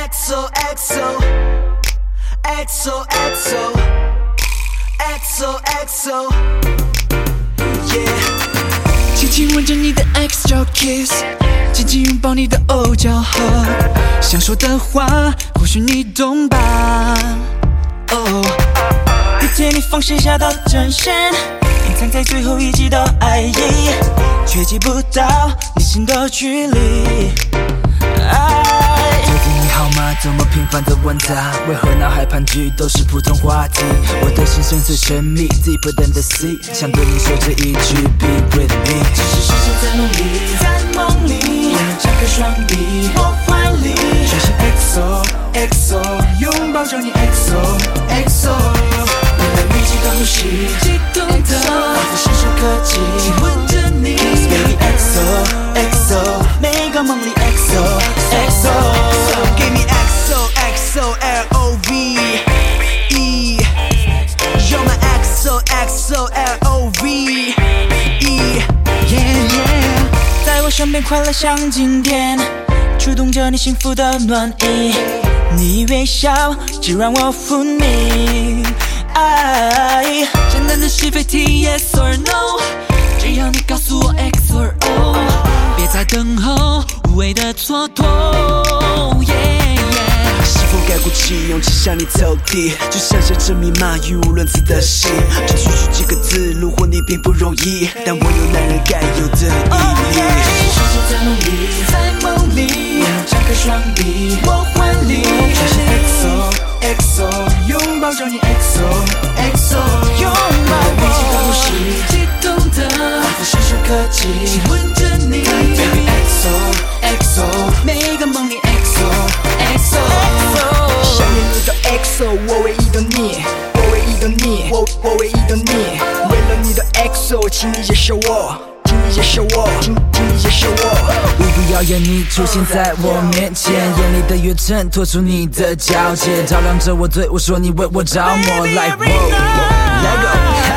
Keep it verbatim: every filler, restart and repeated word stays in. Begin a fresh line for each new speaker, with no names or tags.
X O X O X O X O X O X O Yeah
轻轻吻着你的 extra kiss， 紧紧拥抱你的 O 角和想说的话，或许你懂吧。哦，一天你放肆下到真身，隐藏在最后一集的爱意，却记不到你心的距离。爱，
最近你好吗？这么频繁的问他，为何脑海盘踞都是普通话题？我的心深邃神秘 ，deeper than the sea， 想对你说这一句 ，Be with me。
只是深深在梦里，在梦里，我能张开双臂，我怀里，全身 X O X O， 拥抱着你 X O X O， 你的密集的呼吸，激动的，仿佛时时刻记，吻着你 ，Baby X O X O， 每个梦里 X O X O。Give me
X O X O L O V E You're my X O X O L O V E
Yeah yeah， 在我身边快乐像今天，触动着你幸福的暖意，你微笑只让我昏迷。爱，简单的是非题 Yes or No， 只要你告诉我 X or O， 别再等候无谓的蹉跎。Yeah yeah，
是否该鼓起勇气向你投递，就像写着密码语无伦次的信，这区区几个字虏获你并不容易，但我有男人该有的毅力。
深深在梦里，在梦里，我能张开双臂，我怀里，全身 X O X O， 拥抱着你 X O X O， 拥抱我，密集的呼吸，激动的，仿佛时时刻记，吻着你 ，Baby X O X O， 每个梦里 X O X O，
想念你的 X O， 我唯一的你，我唯一的你，我我唯一的你，为了你的 X O， 请你接受我。请你接受我，请请你接受我。
我不要让你出现在我面前，眼里的月衬托出你的皎洁，照亮着我嘴，我说你为我着魔。Like whoa，let go。